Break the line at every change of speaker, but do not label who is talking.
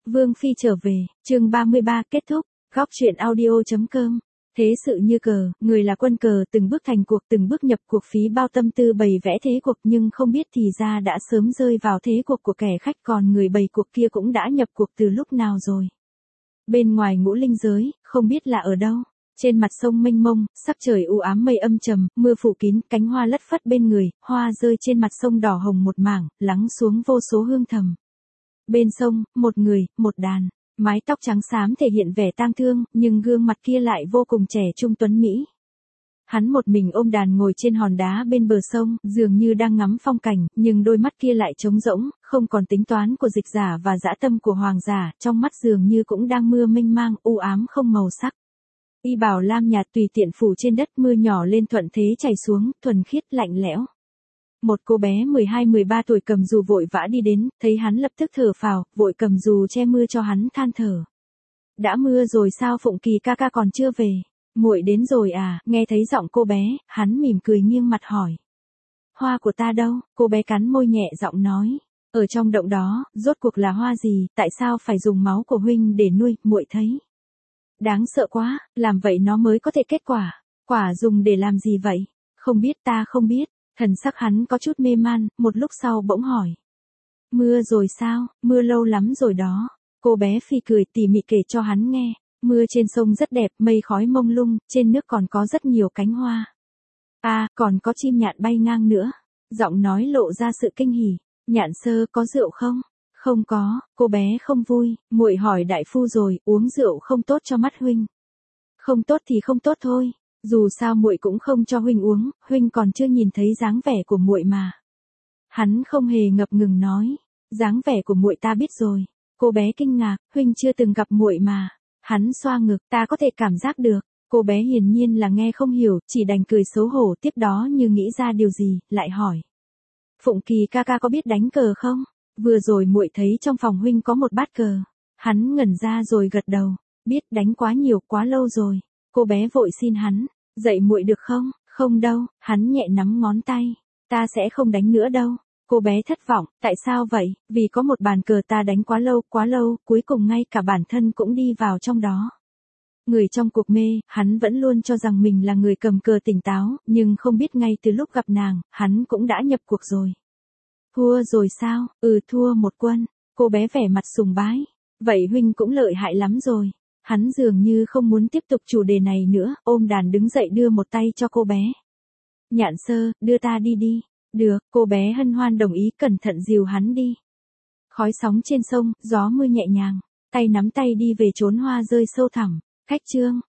Vương Phi trở về, chương 33 kết thúc, góc truyện audio.com. Thế sự như cờ, người là quân cờ, từng bước thành cuộc, từng bước nhập cuộc, phí bao tâm tư bày vẽ thế cuộc, nhưng không biết thì ra đã sớm rơi vào thế cuộc của kẻ khách, còn người bày cuộc kia cũng đã nhập cuộc từ lúc nào rồi. Bên ngoài Ngũ Linh giới, không biết là ở đâu. Trên mặt sông mênh mông, sắc trời u ám, mây âm trầm, mưa phủ kín, cánh hoa lất phất bên người, hoa rơi trên mặt sông đỏ hồng một mảng, lắng xuống vô số hương thầm. Bên sông, một người, một đàn, mái tóc trắng xám thể hiện vẻ tang thương, nhưng gương mặt kia lại vô cùng trẻ trung tuấn mỹ. Hắn một mình ôm đàn ngồi trên hòn đá bên bờ sông, dường như đang ngắm phong cảnh, nhưng đôi mắt kia lại trống rỗng, không còn tính toán của dịch giả và dã tâm của hoàng giả, trong mắt dường như cũng đang mưa mênh mang, u ám không màu sắc. Y bào lam nhạt tùy tiện phủ trên đất, mưa nhỏ lên thuận thế chảy xuống, thuần khiết lạnh lẽo. Một cô bé 12-13 tuổi cầm dù vội vã đi đến, thấy hắn lập tức thở phào, vội cầm dù che mưa cho hắn, than thở. Đã mưa rồi sao Phụng Kỳ ca ca còn chưa về? Muội đến rồi à? Nghe thấy giọng cô bé, hắn mỉm cười nghiêng mặt hỏi. Hoa của ta đâu? Cô bé cắn môi nhẹ giọng nói. Ở trong động đó, rốt cuộc là hoa gì, tại sao phải dùng máu của huynh để nuôi, muội thấy. Đáng sợ quá, làm vậy nó mới có thể kết quả. Quả dùng để làm gì vậy? Không biết, ta không biết. Thần sắc hắn có chút mê man, một lúc sau bỗng hỏi. Mưa rồi sao? Mưa lâu lắm rồi đó. Cô bé Phi cười tỉ mỉ kể cho hắn nghe. Mưa trên sông rất đẹp, mây khói mông lung, trên nước còn có rất nhiều cánh hoa. À, còn có chim nhạn bay ngang nữa. Giọng nói lộ ra sự kinh hỉ. Nhạn sơ có rượu không? Không có, cô bé không vui, muội hỏi đại phu rồi, uống rượu không tốt cho mắt huynh. Không tốt thì không tốt thôi, dù sao muội cũng không cho huynh uống, huynh còn chưa nhìn thấy dáng vẻ của muội mà. Hắn không hề ngập ngừng nói, dáng vẻ của muội ta biết rồi. Cô bé kinh ngạc, huynh chưa từng gặp muội mà. Hắn xoa ngực, ta có thể cảm giác được. Cô bé hiển nhiên là nghe không hiểu, chỉ đành cười xấu hổ, tiếp đó như nghĩ ra điều gì, lại hỏi. Phụng Kỳ ca ca có biết đánh cờ không? Vừa rồi muội thấy trong phòng huynh có một bát cờ. Hắn ngẩn ra rồi gật đầu, biết, đánh quá nhiều, quá lâu rồi. Cô bé vội xin hắn, dạy muội được không? Không đâu, hắn nhẹ nắm ngón tay. Ta sẽ không đánh nữa đâu. Cô bé thất vọng, tại sao vậy? Vì có một bàn cờ ta đánh quá lâu, cuối cùng ngay cả bản thân cũng đi vào trong đó. Người trong cuộc mê, hắn vẫn luôn cho rằng mình là người cầm cờ tỉnh táo, nhưng không biết ngay từ lúc gặp nàng, hắn cũng đã nhập cuộc rồi. Thua rồi sao? Thua một quân. Cô bé vẻ mặt sùng bái. Vậy huynh cũng lợi hại lắm rồi. Hắn dường như không muốn tiếp tục chủ đề này nữa, ôm đàn đứng dậy đưa một tay cho cô bé. Nhạn sơ, đưa ta đi đi. Được, cô bé hân hoan đồng ý, cẩn thận dìu hắn đi. Khói sóng trên sông, gió mưa nhẹ nhàng, tay nắm tay đi về chốn hoa rơi sâu thẳm. Khách trương,